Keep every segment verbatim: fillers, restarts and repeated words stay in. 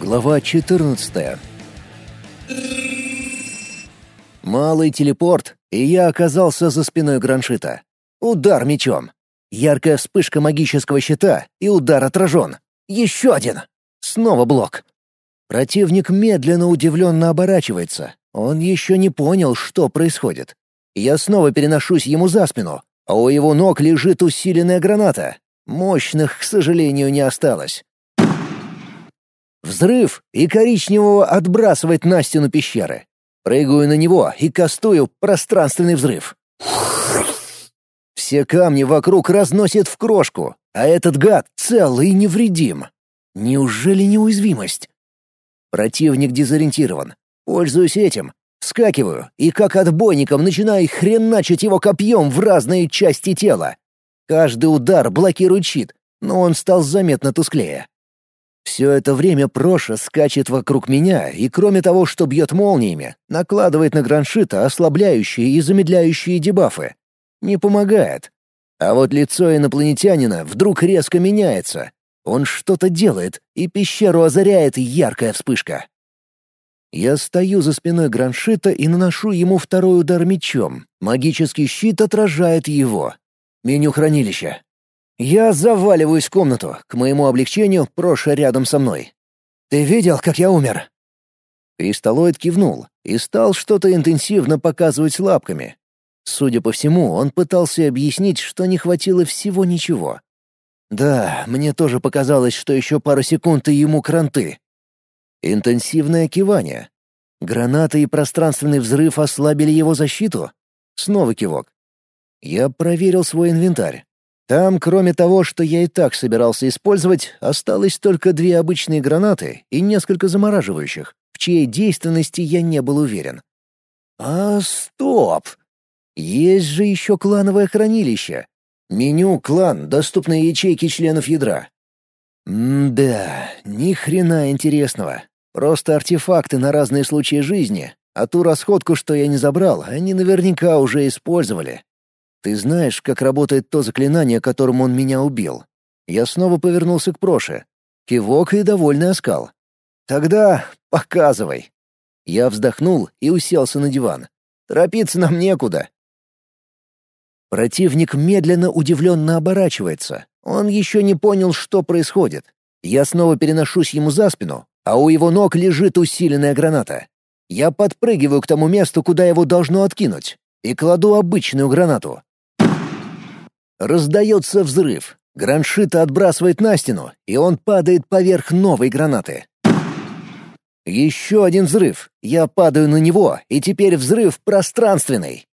Глава четырнадцатая. Малый телепорт, и я оказался за спиной Граншита. Удар мечом. Яркая вспышка магического щита, и удар отражен. Еще один. Снова блок. Противник медленно удивленно оборачивается. Он еще не понял, что происходит. Я снова переношусь ему за спину, а у его ног лежит усиленная граната. Мощных, к сожалению, не осталось. Взрыв, и коричневого отбрасывает на стену пещеры. Прыгаю на него и кастую пространственный взрыв. Все камни вокруг разносит в крошку, а этот гад цел и невредим. Неужели неуязвимость? Противник дезориентирован. Пользуюсь этим. Вскакиваю и как отбойником начинаю хреначить его копьем в разные части тела. Каждый удар блокирует щит, но он стал заметно тусклее. Все это время Проша скачет вокруг меня и, кроме того, что бьет молниями, накладывает на Граншита ослабляющие и замедляющие дебафы. Не помогает. А вот лицо инопланетянина вдруг резко меняется. Он что-то делает, и пещеру озаряет яркая вспышка. Я стою за спиной Граншита и наношу ему второй удар мечом. Магический щит отражает его. Меню хранилища. Я заваливаюсь в комнату. К моему облегчению Проша рядом со мной. «Ты видел, как я умер?» Кристаллоид кивнул и стал что-то интенсивно показывать лапками. Судя по всему, он пытался объяснить, что не хватило всего ничего. Да, мне тоже показалось, что еще пару секунд и ему кранты. Интенсивное кивание. Граната и пространственный взрыв ослабили его защиту? Снова кивок. Я проверил свой инвентарь. Там, кроме того, что я и так собирался использовать, осталось только две обычные гранаты и несколько замораживающих, в чьей действенности я не был уверен. А, стоп! Есть же еще клановое хранилище. Меню «Клан», доступные ячейки членов ядра. М-да, ни хрена интересного. Просто артефакты на разные случаи жизни, а ту расходку, что я не забрал, они наверняка уже использовали. Ты знаешь, как работает то заклинание, которым он меня убил? Я снова повернулся к Проше. Кивок и довольный оскал. Тогда показывай. Я вздохнул и уселся на диван. Торопиться нам некуда. Противник медленно удивленно оборачивается. Он еще не понял, что происходит. Я снова переношусь ему за спину, а у его ног лежит усиленная граната. Я подпрыгиваю к тому месту, куда его должно откинуть, и кладу обычную гранату. Раздается взрыв. Граншита отбрасывает на стену, и он падает поверх новой гранаты. Еще один взрыв. Я падаю на него, и теперь взрыв пространственный.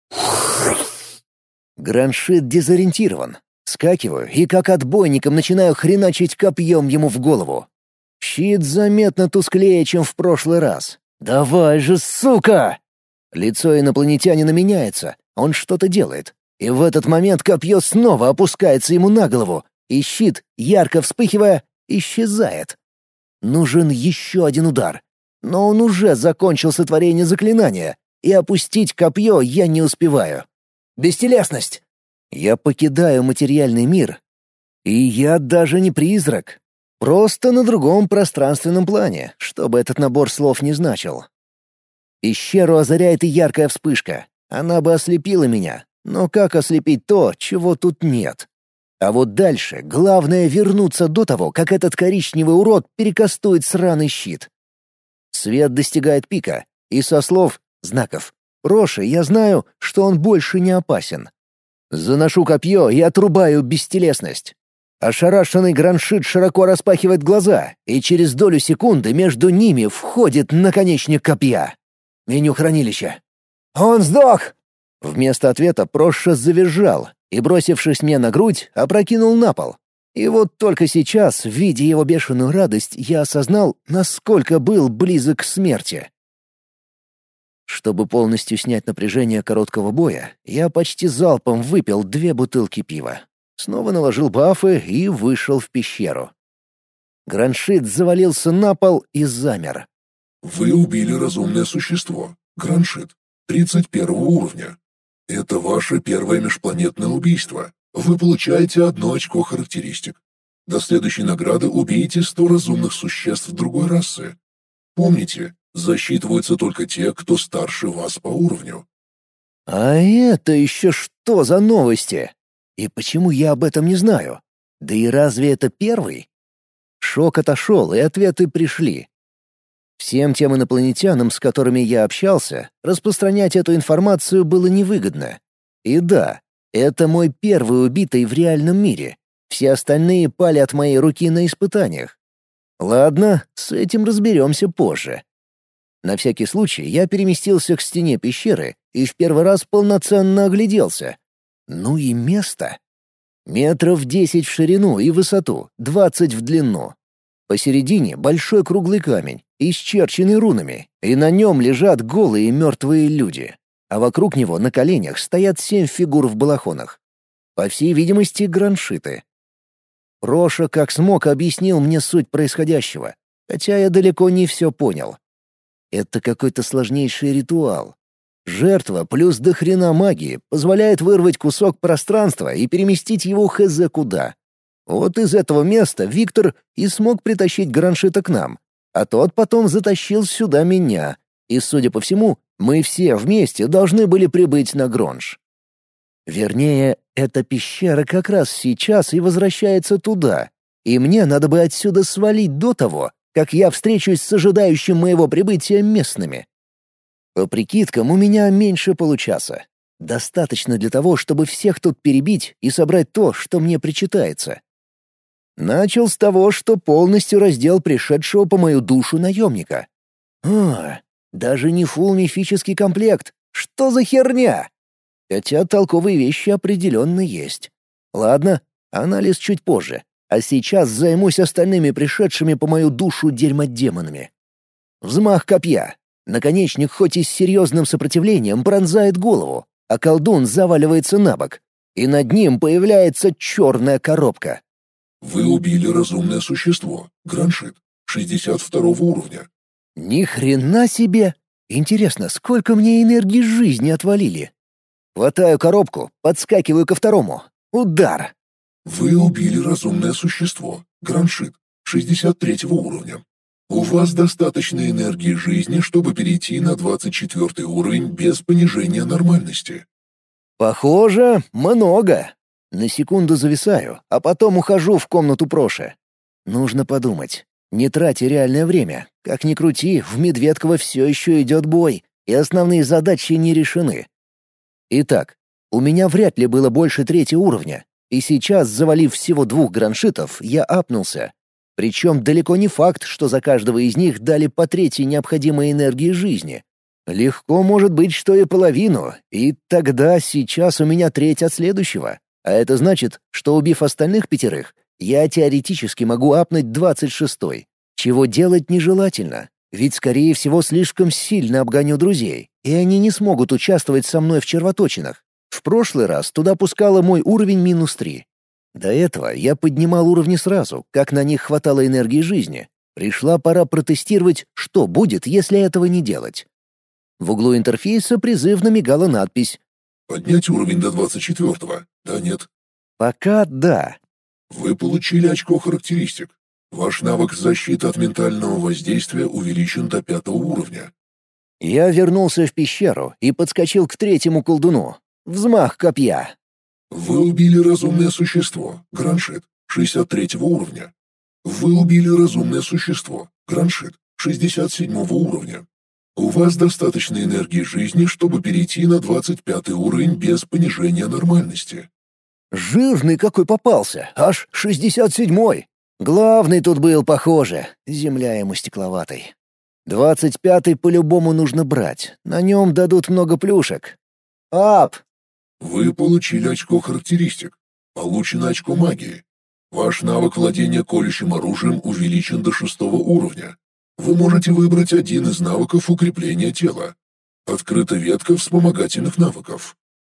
Граншит дезориентирован. Скакиваю и как отбойником начинаю хреначить копьем ему в голову. Щит заметно тусклее, чем в прошлый раз. «Давай же, сука!» Лицо инопланетянина меняется. Он что-то делает. И в этот момент копье снова опускается ему на голову, и щит, ярко вспыхивая, исчезает. Нужен еще один удар. Но он уже закончил сотворение заклинания, и опустить копье я не успеваю. Бестелесность! Я покидаю материальный мир. И я даже не призрак. Просто на другом пространственном плане, чтобы этот набор слов не значил. Пещеру озаряет и яркая вспышка. Она бы ослепила меня. Но как ослепить то, чего тут нет? А вот дальше главное вернуться до того, как этот коричневый урод перекастует сраный щит. Свет достигает пика, и со слов, знаков, Проши я знаю, что он больше не опасен. Заношу копье и отрубаю бестелесность. Ошарашенный Граншит широко распахивает глаза, и через долю секунды между ними входит наконечник копья. Меню хранилища. «Он сдох!» Вместо ответа Проша завизжал и, бросившись мне на грудь, опрокинул на пол. И вот только сейчас, видя его бешеную радость, я осознал, насколько был близок к смерти. Чтобы полностью снять напряжение короткого боя, я почти залпом выпил две бутылки пива. Снова наложил бафы и вышел в пещеру. Граншит завалился на пол и замер. Вы убили разумное существо. Граншит. тридцать первого уровня. Это ваше первое межпланетное убийство. Вы получаете одно очко характеристик. До следующей награды убейте сто разумных существ другой расы. Помните, засчитываются только те, кто старше вас по уровню. А это еще что за новости? И почему я об этом не знаю? Да и разве это первый? Шок отошел, и ответы пришли. Всем тем инопланетянам, с которыми я общался, распространять эту информацию было невыгодно. И да, это мой первый убитый в реальном мире. Все остальные пали от моей руки на испытаниях. Ладно, с этим разберемся позже. На всякий случай я переместился к стене пещеры и в первый раз полноценно огляделся. Ну и место. Метров десять в ширину и высоту, двадцать в длину. Посередине большой круглый камень, исчерченный рунами, и на нем лежат голые мертвые люди. А вокруг него на коленях стоят семь фигур в балахонах. По всей видимости, граншиты. Роша как смог объяснил мне суть происходящего, хотя я далеко не все понял. Это какой-то сложнейший ритуал. Жертва плюс до хрена магии позволяет вырвать кусок пространства и переместить его хз куда. Вот из этого места Виктор и смог притащить граншита к нам, а тот потом затащил сюда меня, и, судя по всему, мы все вместе должны были прибыть на Гронж. Вернее, эта пещера как раз сейчас и возвращается туда, и мне надо бы отсюда свалить до того, как я встречусь с ожидающим моего прибытия местными. По прикидкам, у меня меньше получаса. Достаточно для того, чтобы всех тут перебить и собрать то, что мне причитается. Начал с того, что полностью раздел пришедшего по мою душу наемника. А, даже не фулл мифический комплект. Что за херня? Хотя толковые вещи определенно есть. Ладно, анализ чуть позже. А сейчас займусь остальными пришедшими по мою душу дерьмодемонами. Взмах копья. Наконечник хоть и с серьезным сопротивлением пронзает голову, а колдун заваливается на бок. И над ним появляется черная коробка. Вы убили разумное существо, граншит, шестьдесят второго уровня. Ни хрена себе! Интересно, сколько мне энергии жизни отвалили? Хватаю коробку, подскакиваю ко второму. Удар! Вы убили разумное существо, граншит, шестьдесят третьего уровня. У вас достаточно энергии жизни, чтобы перейти на двадцать четвёртый уровень без понижения нормальности. Похоже, много. На секунду зависаю, а потом ухожу в комнату Проши. Нужно подумать. Не трати реальное время. Как ни крути, в Медведково все еще идет бой, и основные задачи не решены. Итак, у меня вряд ли было больше третьего уровня, и сейчас, завалив всего двух граншитов, я апнулся. Причем далеко не факт, что за каждого из них дали по третьей необходимой энергии жизни. Легко может быть, что и половину, и тогда сейчас у меня треть от следующего. А это значит, что убив остальных пятерых, я теоретически могу апнуть двадцать шестой, чего делать нежелательно, ведь, скорее всего, слишком сильно обгоню друзей, и они не смогут участвовать со мной в червоточинах. В прошлый раз туда пускало мой уровень минус три. До этого я поднимал уровни сразу, как на них хватало энергии жизни. Пришла пора протестировать, что будет, если этого не делать. В углу интерфейса призывно мигала надпись Поднять уровень до двадцать четвёртого, да нет? «Пока да». Вы получили очко характеристик. Ваш навык защиты от ментального воздействия увеличен до пятого уровня. Я вернулся в пещеру и подскочил к третьему колдуну. Взмах копья. Вы убили разумное существо, граншит, шестьдесят третьего уровня. Вы убили разумное существо, граншит, шестьдесят седьмого уровня. У вас достаточно энергии жизни, чтобы перейти на двадцать пятый уровень без понижения нормальности. Жирный какой попался, аж шестьдесят седьмой. Главный тут был, похоже, земля ему стекловатой. Двадцать пятый по-любому нужно брать, на нем дадут много плюшек. Ап! Вы получили очко характеристик. Получено очко магии. Ваш навык владения колющим оружием увеличен до шестого уровня. Вы можете выбрать один из навыков укрепления тела. Открыта ветка вспомогательных навыков.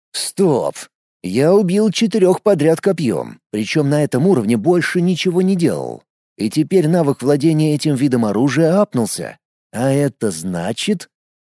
Стоп! Я убил четырех подряд копьем, причем на этом уровне больше ничего не делал. И теперь навык владения этим видом оружия апнулся. А это значит...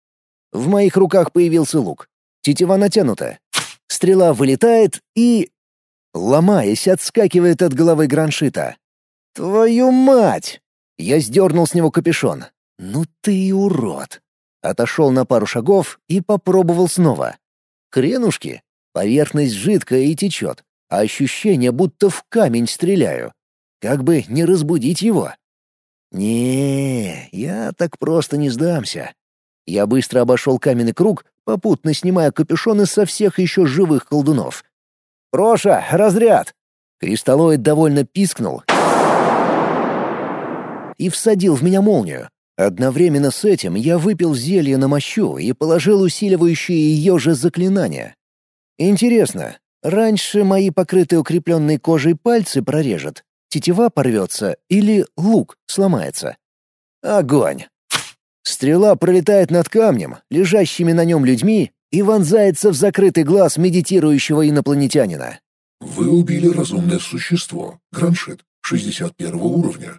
В моих руках появился лук. Тетива натянута. Стрела вылетает и... ломаясь, отскакивает от головы граншита. «Твою мать!» Я сдернул с него капюшон. Ну ты и урод. Отошел на пару шагов и попробовал снова. Хренушки. Поверхность жидкая и течет, а ощущение, будто в камень стреляю. Как бы не разбудить его. Не, я так просто не сдамся. Я быстро обошел каменный круг, попутно снимая капюшоны со всех еще живых колдунов. «Проша, разряд!» Кристаллоид довольно пискнул и всадил в меня молнию. Одновременно с этим я выпил зелье на мощу и положил усиливающие ее же заклинания. Интересно, раньше мои покрытые укрепленной кожей пальцы прорежет, тетива порвется или лук сломается? Огонь! Стрела пролетает над камнем, лежащими на нем людьми, и вонзается в закрытый глаз медитирующего инопланетянина. Вы убили разумное существо. Граншит шестьдесят первого уровня.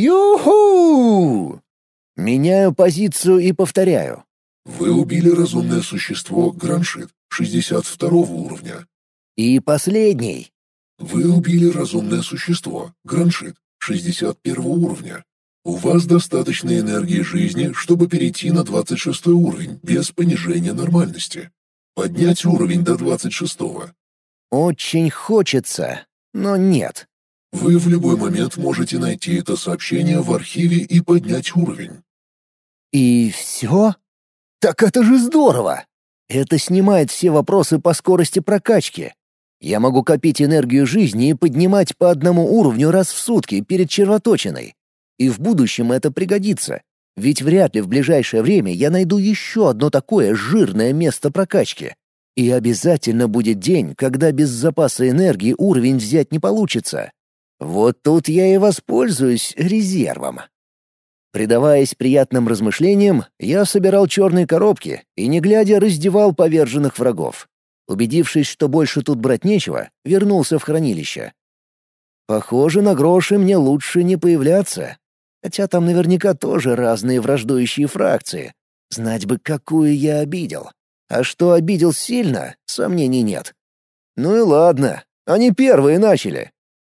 Ю-ху! Меняю позицию и повторяю. Вы убили разумное существо. Граншит шестьдесят второго уровня. И последний. Вы убили разумное существо. Граншит шестьдесят первого уровня. У вас достаточно энергии жизни, чтобы перейти на двадцать шестой уровень без понижения нормальности. Поднять уровень до двадцать шестого. Очень хочется, но нет. Вы в любой момент можете найти это сообщение в архиве и поднять уровень. И все? Так это же здорово! Это снимает все вопросы по скорости прокачки. Я могу копить энергию жизни и поднимать по одному уровню раз в сутки перед червоточиной. И в будущем это пригодится, ведь вряд ли в ближайшее время я найду еще одно такое жирное место прокачки. И обязательно будет день, когда без запаса энергии уровень взять не получится. Вот тут я и воспользуюсь резервом. Предаваясь приятным размышлениям, я собирал черные коробки и, не глядя, раздевал поверженных врагов. Убедившись, что больше тут брать нечего, вернулся в хранилище. Похоже, на гроши мне лучше не появляться. Хотя там наверняка тоже разные враждующие фракции. Знать бы, какую я обидел. А что обидел сильно, сомнений нет. Ну и ладно, они первые начали.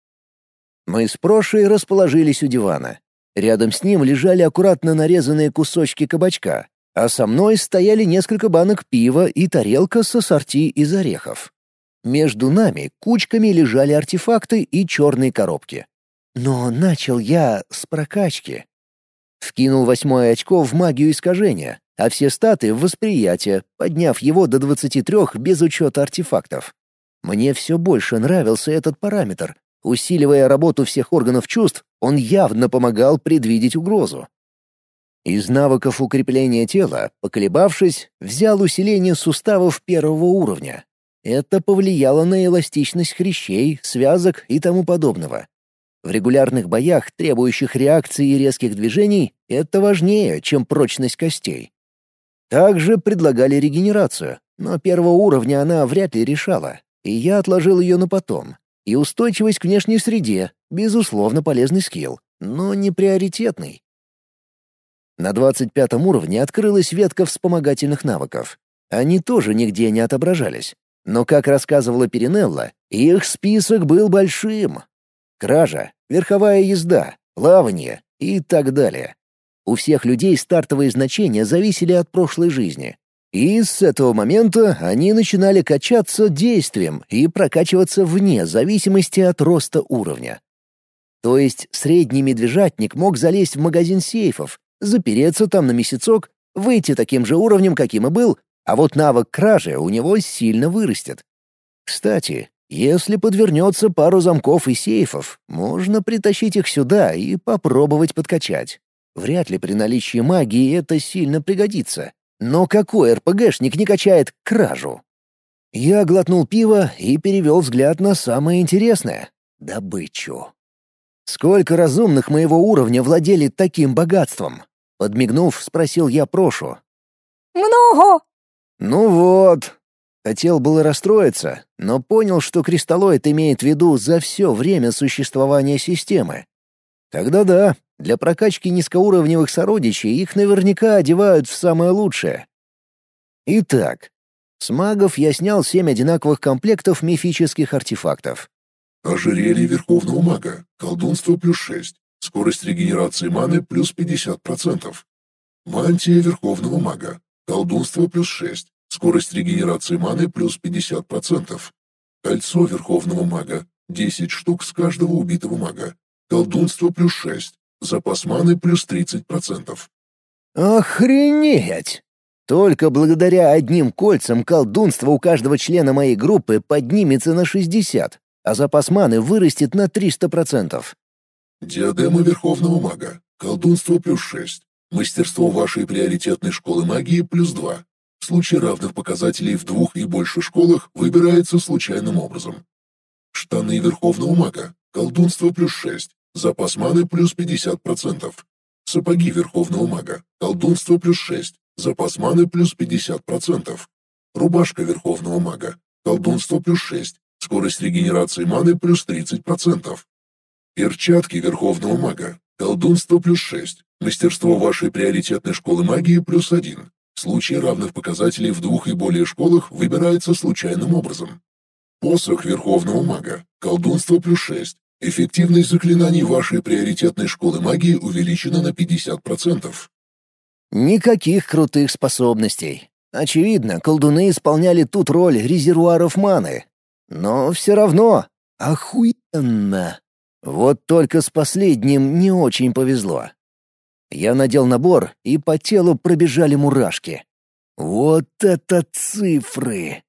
Мы с Прошей расположились у дивана. Рядом с ним лежали аккуратно нарезанные кусочки кабачка, а со мной стояли несколько банок пива и тарелка с ассорти из орехов. Между нами кучками лежали артефакты и черные коробки. Но начал я с прокачки. Вкинул восьмое очко в магию искажения, а все статы — в восприятие, подняв его до двадцати трёх без учета артефактов. Мне все больше нравился этот параметр. Усиливая работу всех органов чувств, он явно помогал предвидеть угрозу. Из навыков укрепления тела, поколебавшись, взял усиление суставов первого уровня. Это повлияло на эластичность хрящей, связок и тому подобного. В регулярных боях, требующих реакции и резких движений, это важнее, чем прочность костей. Также предлагали регенерацию, но первого уровня она вряд ли решала, и я отложил ее на потом. И устойчивость к внешней среде — безусловно полезный скилл, но не приоритетный. На двадцать пятом уровне открылась ветка вспомогательных навыков. Они тоже нигде не отображались. Но, как рассказывала Перинелла, их список был большим. Кража, верховая езда, плавание и так далее. У всех людей стартовые значения зависели от прошлой жизни. И с этого момента они начинали качаться действием и прокачиваться вне зависимости от роста уровня. То есть средний медвежатник мог залезть в магазин сейфов, запереться там на месяцок, выйти таким же уровнем, каким и был, а вот навык кражи у него сильно вырастет. Кстати, если подвернется пару замков и сейфов, можно притащить их сюда и попробовать подкачать. Вряд ли при наличии магии это сильно пригодится. Но какой РПГшник не качает кражу? Я глотнул пиво и перевел взгляд на самое интересное — добычу. Сколько разумных моего уровня владели таким богатством? Подмигнув, спросил я Прошу. Много. Ну вот. Хотел было расстроиться, но понял, что кристаллоид имеет в виду за все время существования системы. Тогда да, для прокачки низкоуровневых сородичей их наверняка одевают в самое лучшее. Итак, с магов я снял семь одинаковых комплектов мифических артефактов. Ожерелье Верховного Мага. Колдунство плюс шесть. Скорость регенерации маны плюс пятьдесят процентов. Мантия Верховного Мага. Колдунство плюс шесть. Скорость регенерации маны плюс пятьдесят процентов. Кольцо Верховного Мага. десять штук с каждого убитого мага. Колдунство плюс шесть. Запас маны плюс тридцать процентов. Охренеть! Только благодаря одним кольцам колдунство у каждого члена моей группы поднимется на шестьдесят, а запас маны вырастет на триста процентов. Диадема Верховного Мага. Колдунство плюс шесть. Мастерство вашей приоритетной школы магии плюс два. В случае равных показателей в двух и больше школах выбирается случайным образом. Штаны Верховного Мага. Колдунство плюс шесть. Запас маны плюс пятьдесят процентов. Сапоги Верховного Мага. Колдунство плюс шесть. Запас маны плюс пятьдесят процентов. Рубашка Верховного Мага. Колдунство плюс шесть. Скорость регенерации маны плюс тридцать процентов. Перчатки Верховного Мага. Колдунство плюс шесть. Мастерство вашей приоритетной школы магии плюс один. В случае равных показателей в двух и более школах выбирается случайным образом. Посох Верховного Мага. Колдунство плюс шесть. Эффективность заклинаний вашей приоритетной школы магии увеличена на пятьдесят процентов. Никаких крутых способностей. Очевидно, колдуны исполняли тут роль резервуаров маны. Но все равно охуенно. Вот только с последним не очень повезло. Я надел набор, и по телу пробежали мурашки. Вот это цифры!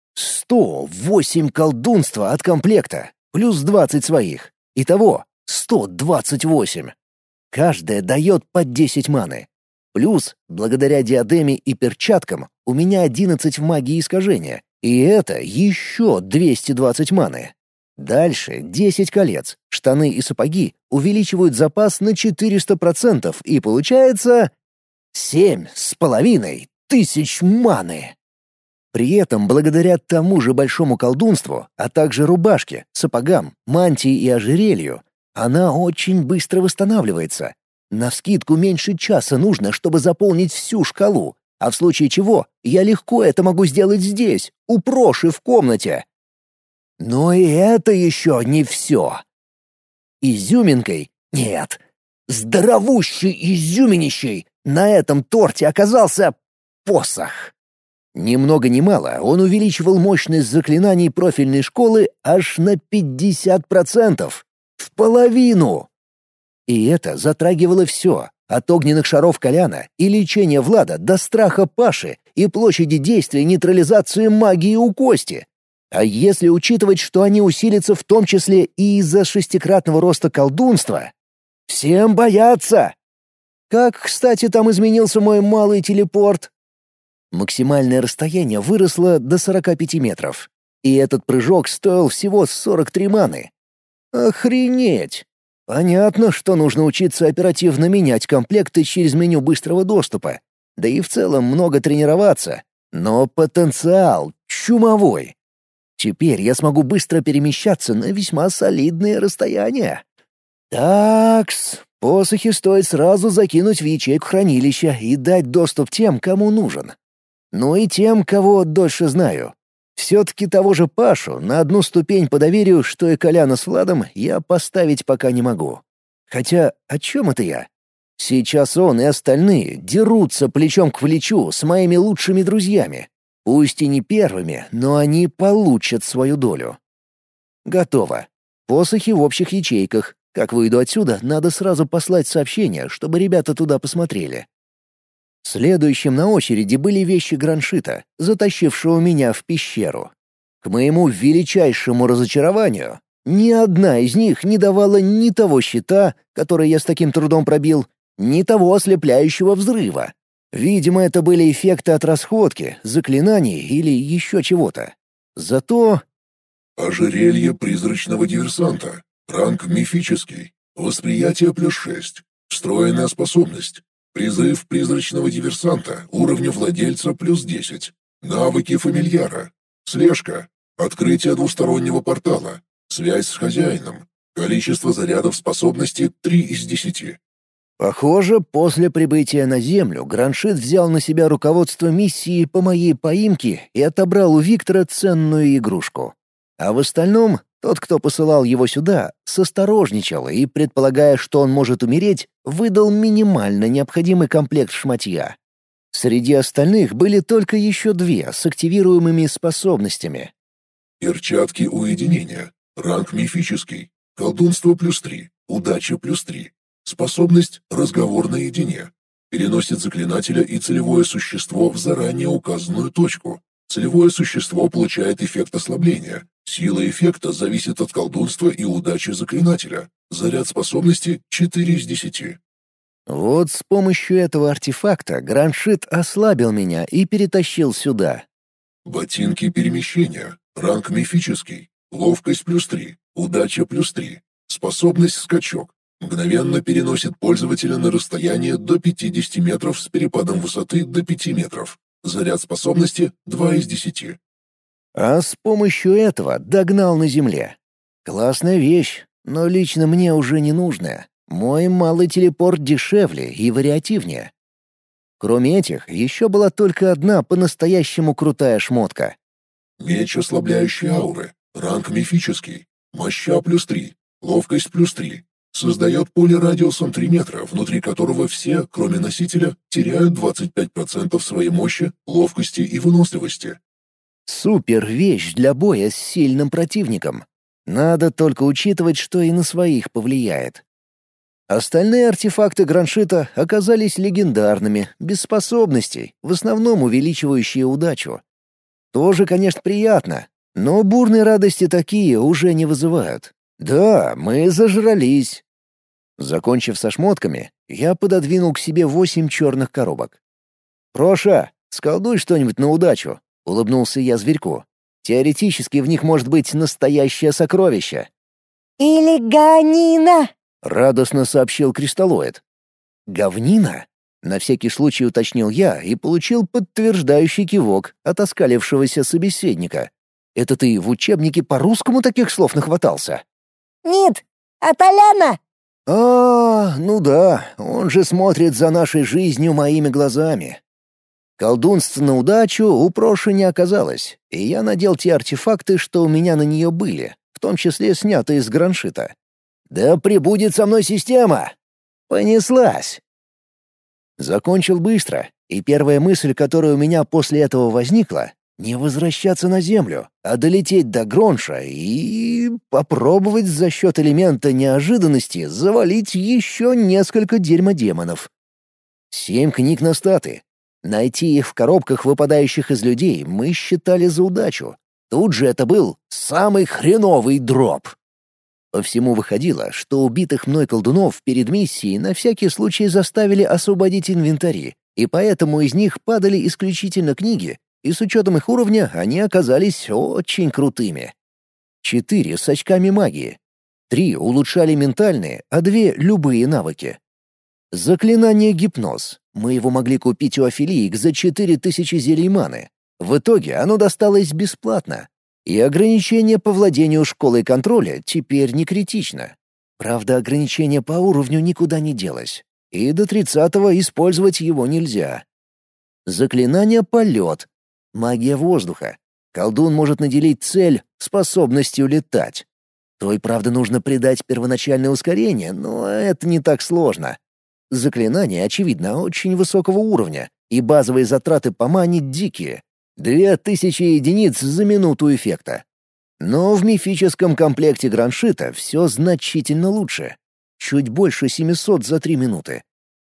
сто восемь колдунства от комплекта, плюс двадцать своих. Итого сто двадцать восемь. Каждая дает по десять маны. Плюс, благодаря диадеме и перчаткам, у меня одиннадцать в магии искажения, и это еще двести двадцать маны. Дальше десять колец, штаны и сапоги увеличивают запас на четыреста процентов, и получается семь с половиной тысяч маны. При этом, благодаря тому же большому колдунству, а также рубашке, сапогам, мантии и ожерелью, она очень быстро восстанавливается. Навскидку меньше часа нужно, чтобы заполнить всю шкалу, а в случае чего я легко это могу сделать здесь, у Проши в комнате. Но и это еще не все. Изюминкой? Нет. Здоровущей изюминищей на этом торте оказался посох. Ни много ни мало он увеличивал мощность заклинаний профильной школы аж на пятьдесят процентов. В половину! И это затрагивало все, от огненных шаров Коляна и лечения Влада до страха Паши и площади действия нейтрализации магии у Кости. А если учитывать, что они усилятся в том числе и из-за шестикратного роста колдунства, всем бояться! Как, кстати, там изменился мой малый телепорт? Максимальное расстояние выросло до сорока пяти метров, и этот прыжок стоил всего сорок три маны. Охренеть! Понятно, что нужно учиться оперативно менять комплекты через меню быстрого доступа, да и в целом много тренироваться, но потенциал чумовой. Теперь я смогу быстро перемещаться на весьма солидные расстояния. Такс, посохи стоит сразу закинуть в ячейку хранилища и дать доступ тем, кому нужен. Ну и тем, кого дольше знаю. Все-таки того же Пашу на одну ступень по доверию, что и Коляна с Владом, я поставить пока не могу. Хотя о чем это я? Сейчас он и остальные дерутся плечом к плечу с моими лучшими друзьями. Пусть и не первыми, но они получат свою долю. Готово. Посохи в общих ячейках. Как выйду отсюда, надо сразу послать сообщение, чтобы ребята туда посмотрели. Следующим на очереди были вещи Граншита, затащившего меня в пещеру. К моему величайшему разочарованию, ни одна из них не давала ни того щита, который я с таким трудом пробил, ни того ослепляющего взрыва. Видимо, это были эффекты от расходки, заклинаний или еще чего-то. Зато... Ожерелье призрачного диверсанта. Ранг мифический. Восприятие плюс шесть. Встроенная способность. Призыв призрачного диверсанта уровня владельца плюс десять. Навыки фамильяра. Слежка. Открытие двустороннего портала. Связь с хозяином. Количество зарядов способности три из десяти. Похоже, после прибытия на Землю Граншит взял на себя руководство миссии по моей поимке и отобрал у Виктора ценную игрушку. А в остальном Тот, кто посылал его сюда, состорожничал и, предполагая, что он может умереть, выдал минимально необходимый комплект шматья. Среди остальных были только еще две с активируемыми способностями. Перчатки уединения. Ранг мифический. Колдунство плюс три. Удача плюс три. Способность «Разговор наедине». Переносит заклинателя и целевое существо в заранее указанную точку. Целевое существо получает эффект ослабления. Сила эффекта зависит от колдунства и удачи заклинателя. Заряд способности четыре из десяти. Вот с помощью этого артефакта Граншит ослабил меня и перетащил сюда. Ботинки перемещения. Ранг мифический. Ловкость плюс три. Удача плюс три. Способность «Скачок». Мгновенно переносит пользователя на расстояние до пятидесяти метров с перепадом высоты до пяти метров. Заряд способности два из десяти. А с помощью этого догнал на земле. Классная вещь, но лично мне уже не нужная. Мой малый телепорт дешевле и вариативнее. Кроме этих, еще была только одна по-настоящему крутая шмотка. Меч ослабляющей ауры. Ранг мифический. Моща плюс три. Ловкость плюс три. Создает поле радиусом три метра, внутри которого все, кроме носителя, теряют двадцать пять процентов своей мощи, ловкости и выносливости. Супер вещь для боя с сильным противником. Надо только учитывать, что и на своих повлияет. Остальные артефакты Граншита оказались легендарными, без способностей, в основном увеличивающие удачу. Тоже, конечно, приятно, но бурной радости такие уже не вызывают. Да, мы зажрались. Закончив со шмотками, я пододвинул к себе восемь черных коробок. «Проша, сколдуй что-нибудь на удачу», — улыбнулся я зверьку. «Теоретически в них может быть настоящее сокровище». Или ганина. — радостно сообщил кристаллоид. «Говнина?» — на всякий случай уточнил я и получил подтверждающий кивок от оскалившегося собеседника. «Это ты в учебнике по-русскому таких слов нахватался?» Нет, а Толяна. «А, ну да, он же смотрит за нашей жизнью моими глазами». Колдунств на удачу у Проши не оказалось, и я надел те артефакты, что у меня на нее были, в том числе снятые с Граншита. «Да пребудет со мной система!» Понеслась. Закончил быстро, и первая мысль, которая у меня после этого возникла — не возвращаться на Землю, а долететь до Гронша и попробовать за счет элемента неожиданности завалить еще несколько дерьмодемонов. Семь книг на статы. Найти их в коробках, выпадающих из людей, мы считали за удачу. Тут же это был самый хреновый дроп. По всему выходило, что убитых мной колдунов перед миссией на всякий случай заставили освободить инвентари, и поэтому из них падали исключительно книги, и с учетом их уровня они оказались очень крутыми. Четыре с очками магии. Три улучшали ментальные, а две — любые навыки. Заклинание «Гипноз». Мы его могли купить у Афилиик за четыре тысячи зелий маны. В итоге оно досталось бесплатно. И ограничение по владению школой контроля теперь не критично. Правда, ограничение по уровню никуда не делось. И до тридцатого использовать его нельзя. Заклинание «Полет». Магия воздуха. Колдун может наделить цель способностью летать. Той, правда, нужно придать первоначальное ускорение, но это не так сложно. Заклинание, очевидно, очень высокого уровня, и базовые затраты по мане дикие. Две тысячи единиц за минуту эффекта. Но в мифическом комплекте Граншита все значительно лучше. Чуть больше семисот за три минуты.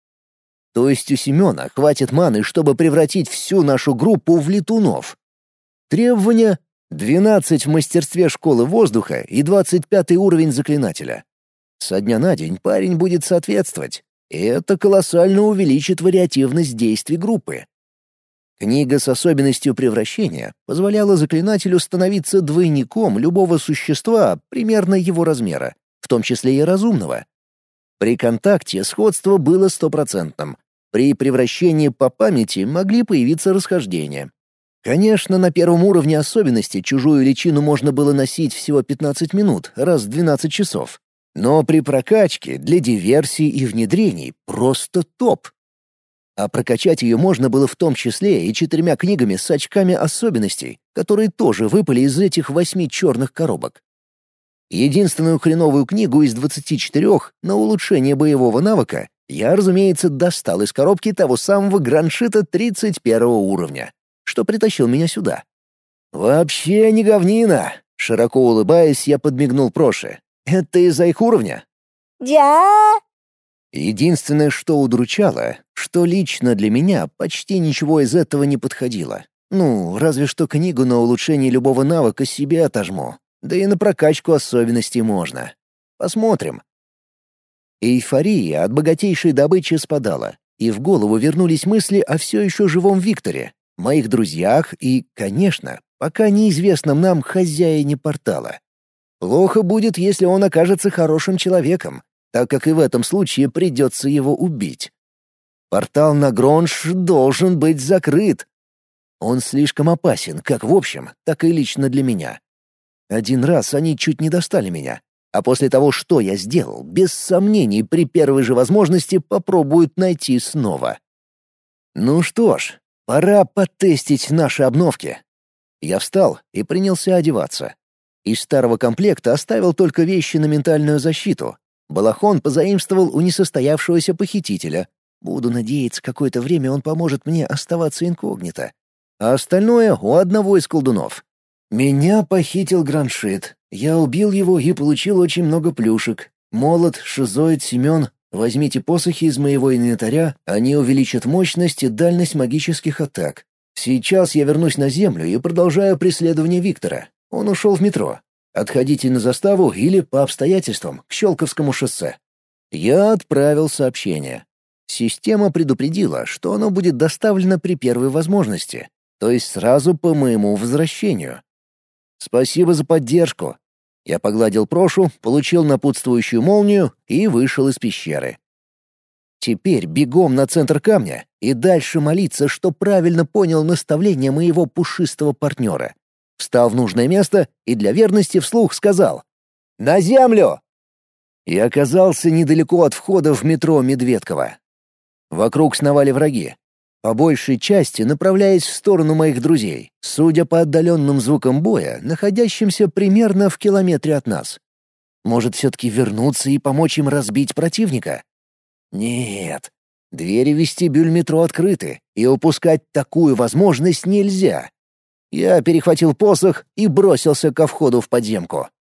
То есть у Семена хватит маны, чтобы превратить всю нашу группу в летунов. Требования — двенадцать в мастерстве школы воздуха и двадцать пятый уровень заклинателя. Со дня на день парень будет соответствовать, и это колоссально увеличит вариативность действий группы. Книга с особенностью превращения позволяла заклинателю становиться двойником любого существа примерно его размера, в том числе и разумного. При контакте сходство было стопроцентным. При превращении по памяти могли появиться расхождения. Конечно, на первом уровне особенности чужую личину можно было носить всего пятнадцать минут, раз в двенадцать часов. Но при прокачке для диверсий и внедрений просто топ. А прокачать ее можно было в том числе и четырьмя книгами с очками особенностей, которые тоже выпали из этих восьми черных коробок. Единственную хреновую книгу из двадцати четырёх на улучшение боевого навыка я, разумеется, достал из коробки того самого граншита тридцать первого уровня, что притащил меня сюда. «Вообще не говнина!» — широко улыбаясь, я подмигнул Проше. «Это из-за их уровня?» «Да?» Единственное, что удручало, что лично для меня почти ничего из этого не подходило. Ну, разве что книгу на улучшение любого навыка себе отожму. Да и на прокачку особенностей можно. Посмотрим. Эйфория от богатейшей добычи спадала, и в голову вернулись мысли о все еще живом Викторе, моих друзьях и, конечно, пока неизвестном нам хозяине портала. Плохо будет, если он окажется хорошим человеком, так как и в этом случае придется его убить. Портал на Гронж должен быть закрыт. Он слишком опасен, как в общем, так и лично для меня. Один раз они чуть не достали меня, а после того, что я сделал, без сомнений при первой же возможности попробуют найти снова. Ну что ж, пора потестить наши обновки. Я встал и принялся одеваться. Из старого комплекта оставил только вещи на ментальную защиту. Балахон позаимствовал у несостоявшегося похитителя. Буду надеяться, какое-то время он поможет мне оставаться инкогнито. А остальное у одного из колдунов. Меня похитил Граншит. Я убил его и получил очень много плюшек. Молот, шизоид, Семен. Возьмите посохи из моего инвентаря, они увеличат мощность и дальность магических атак. Сейчас я вернусь на землю и продолжаю преследование Виктора. Он ушел в метро. Отходите на заставу или, по обстоятельствам, к Щелковскому шоссе. Я отправил сообщение. Система предупредила, что оно будет доставлено при первой возможности, то есть сразу по моему возвращению. Спасибо за поддержку. Я погладил Прошу, получил напутствующую молнию и вышел из пещеры. Теперь бегом на центр камня и дальше молиться, что правильно понял наставление моего пушистого партнера. Встал в нужное место и для верности вслух сказал «На землю!» И оказался недалеко от входа в метро Медведково. Вокруг сновали враги, по большей части направляясь в сторону моих друзей, судя по отдаленным звукам боя, находящимся примерно в километре от нас. Может, все-таки вернуться и помочь им разбить противника? Нет. Двери в вестибюль метро открыты, и упускать такую возможность нельзя. Я перехватил посох и бросился ко входу в подземку.